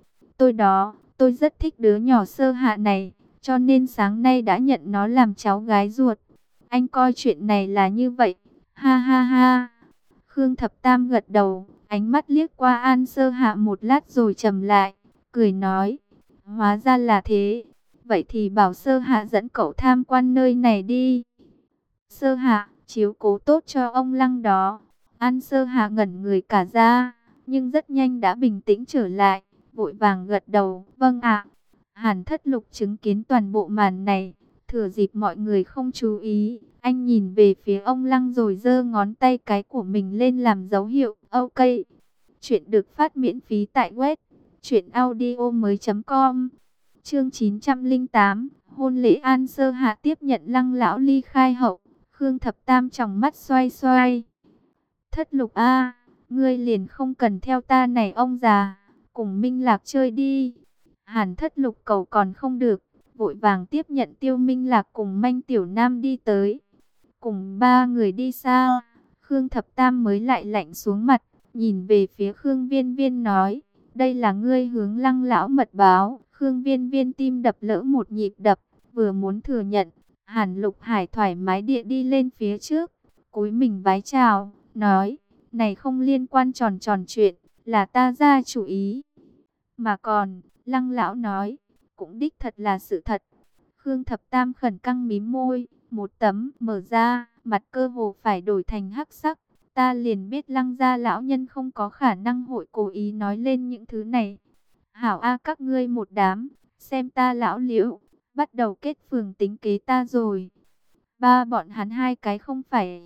Tôi rất thích đứa nhỏ Sơ Hạ này, cho nên sáng nay đã nhận nó làm cháu gái ruột. Anh coi chuyện này là như vậy. Ha ha ha. Khương Thập Tam gật đầu, ánh mắt liếc qua An Sơ Hạ một lát rồi trầm lại, cười nói. Hóa ra là thế. Vậy thì bảo Sơ Hạ dẫn cậu tham quan nơi này đi. Sơ Hạ, chiếu cố tốt cho ông Lăng đó. An Sơ Hạ ngẩn người cả ra, nhưng rất nhanh đã bình tĩnh trở lại, vội vàng gật đầu. Vâng ạ. Hàn Thất Lục chứng kiến toàn bộ màn này, thừa dịp mọi người không chú ý, anh nhìn về phía ông Lăng rồi giơ ngón tay cái của mình lên làm dấu hiệu. Ok. Chuyện được phát miễn phí tại web truyệnaudiomoi.com. Chương 908, hôn lễ An Sơ Hạ tiếp nhận Lăng lão ly khai hậu. Khương Thập Tam tròng mắt xoay xoay. Thất Lục a, ngươi liền không cần theo ta này ông già, cùng Minh Lạc chơi đi. Hàn Thất Lục cầu còn không được, vội vàng tiếp nhận Tiêu Minh Lạc cùng Manh Tiểu Nam đi tới. Cùng ba người đi xa, Khương Thập Tam mới lại lạnh xuống mặt, nhìn về phía Khương Viên Viên nói, đây là ngươi hướng Lăng lão mật báo. Khương Viên Viên tim đập lỡ một nhịp đập, vừa muốn thừa nhận, Hàn Lục Hải thoải mái địa đi lên phía trước, cúi mình vái chào, nói, này không liên quan tròn tròn chuyện, là ta ra chủ ý. Mà còn, Lăng lão nói, cũng đích thật là sự thật. Khương Thập Tam khẩn căng mím môi, một tấm mở ra, mặt cơ hồ phải đổi thành hắc sắc. Ta liền biết Lăng gia lão nhân không có khả năng hội cố ý nói lên những thứ này. Hảo a các ngươi một đám, xem ta lão Liễu, bắt đầu kết phường tính kế ta rồi. Ba bọn hắn hai cái không phải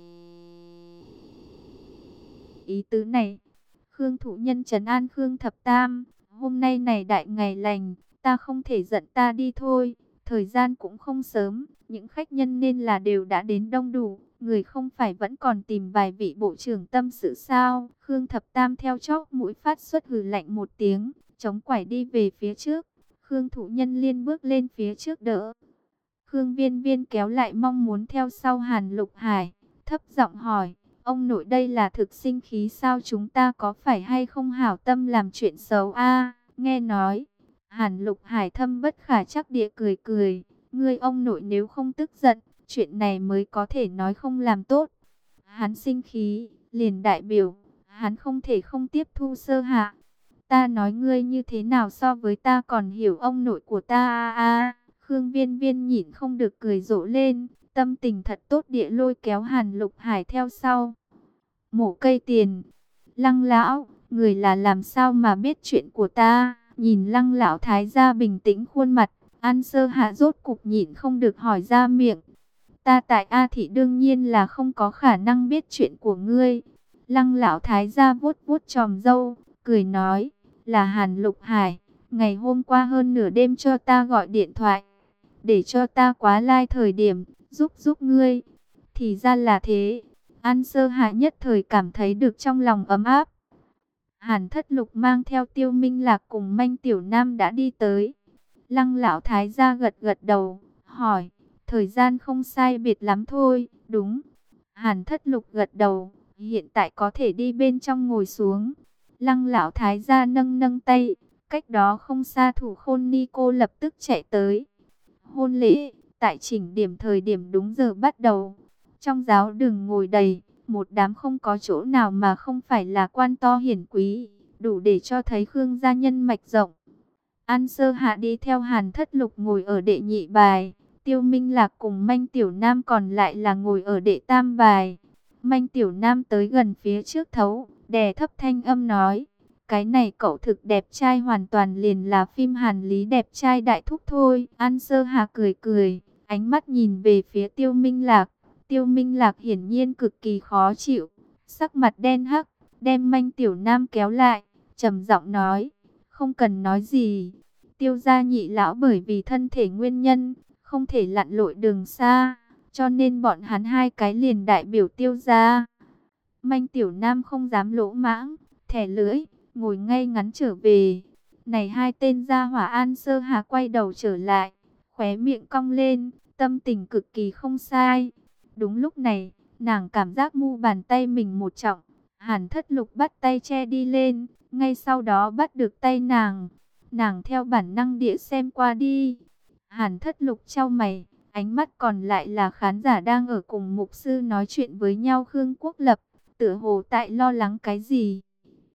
ý tứ này. Khương Thụ Nhân trấn an Khương Thập Tam, hôm nay này đại ngày lành, ta không thể giận ta đi thôi. Thời gian cũng không sớm, những khách nhân nên là đều đã đến đông đủ. Người không phải vẫn còn tìm vài vị bộ trưởng tâm sự sao? Khương Thập Tam theo chóp mũi phát xuất hừ lạnh một tiếng, chống quải đi về phía trước. Khương Thụ Nhân Liên bước lên phía trước đỡ. Khương Viên Viên kéo lại mong muốn theo sau Hàn Lục Hải, thấp giọng hỏi, ông nội đây là thực sinh khí sao, chúng ta có phải hay không hảo tâm làm chuyện xấu a? Nghe nói, Hàn Lục Hải thâm bất khả trắc địa cười cười, ngươi ông nội nếu không tức giận, chuyện này mới có thể nói không làm tốt. Hắn sinh khí, liền đại biểu, hắn không thể không tiếp thu Sơ Hạ. Ta nói ngươi như thế nào so với ta còn hiểu ông nội của ta a. Khương Viên Viên nhịn không được cười rộ lên, tâm tình thật tốt địa lôi kéo Hàn Lục Hải theo sau. Mổ cây tiền, Lăng lão, người là làm sao mà biết chuyện của ta? Nhìn Lăng lão thái gia bình tĩnh khuôn mặt, An Sơ Hạ rốt cục nhịn không được hỏi ra miệng. Ta tại A Thị đương nhiên là không có khả năng biết chuyện của ngươi. Lăng lão thái gia vuốt vuốt chòm râu, cười nói, là Hàn Lục Hải, ngày hôm qua hơn nửa đêm cho ta gọi điện thoại, để cho ta quá lai thời điểm, giúp ngươi. Thì ra là thế. An Sơ Hạ nhất thời cảm thấy được trong lòng ấm áp. Hàn Thất Lục mang theo Tiêu Minh Lạc cùng Manh Tiểu Nam đã đi tới. Lăng lão thái gia gật gật đầu, hỏi, thời gian không sai biệt lắm thôi, đúng. Hàn Thất Lục gật đầu, hiện tại có thể đi bên trong ngồi xuống. Lăng lão thái gia nâng nâng tay, cách đó không xa Thủ Khôn Ni cô lập tức chạy tới. Hôn lễ, tại chỉnh điểm thời điểm đúng giờ bắt đầu. Trong giáo đường ngồi đầy, một đám không có chỗ nào mà không phải là quan to hiển quý, đủ để cho thấy Khương gia nhân mạch rộng. An Sơ Hạ đi theo Hàn Thất Lục ngồi ở đệ nhị bài, Tiêu Minh Lạc cùng Manh Tiểu Nam còn lại là ngồi ở đệ tam bài. Manh Tiểu Nam tới gần phía trước thấu, đè thấp thanh âm nói, cái này cậu thực đẹp trai, hoàn toàn liền là phim Hàn Lý đẹp trai đại thúc thôi. An Sơ Hà cười cười, ánh mắt nhìn về phía Tiêu Minh Lạc. Tiêu Minh Lạc hiển nhiên cực kỳ khó chịu, sắc mặt đen hắc, đem Manh Tiểu Nam kéo lại, trầm giọng nói, không cần nói gì. Tiêu gia nhị lão bởi vì thân thể nguyên nhân, không thể lặn lội đường xa, cho nên bọn hắn hai cái liền đại biểu Tiêu gia. Manh Tiểu Nam không dám lỗ mãng, thẻ lưỡi, ngồi ngay ngắn trở về. Này hai tên gia hỏa. An Sơ Hà quay đầu trở lại, khóe miệng cong lên, tâm tình cực kỳ không sai. Đúng lúc này, nàng cảm giác mu bàn tay mình một trọng, Hàn Thất Lục bắt tay che đi lên, ngay sau đó bắt được tay nàng. Nàng theo bản năng địa xem qua đi. Hàn Thất Lục chau mày, ánh mắt còn lại là khán giả đang ở cùng mục sư nói chuyện với nhau. Khương Quốc Lập tựa hồ tại lo lắng cái gì.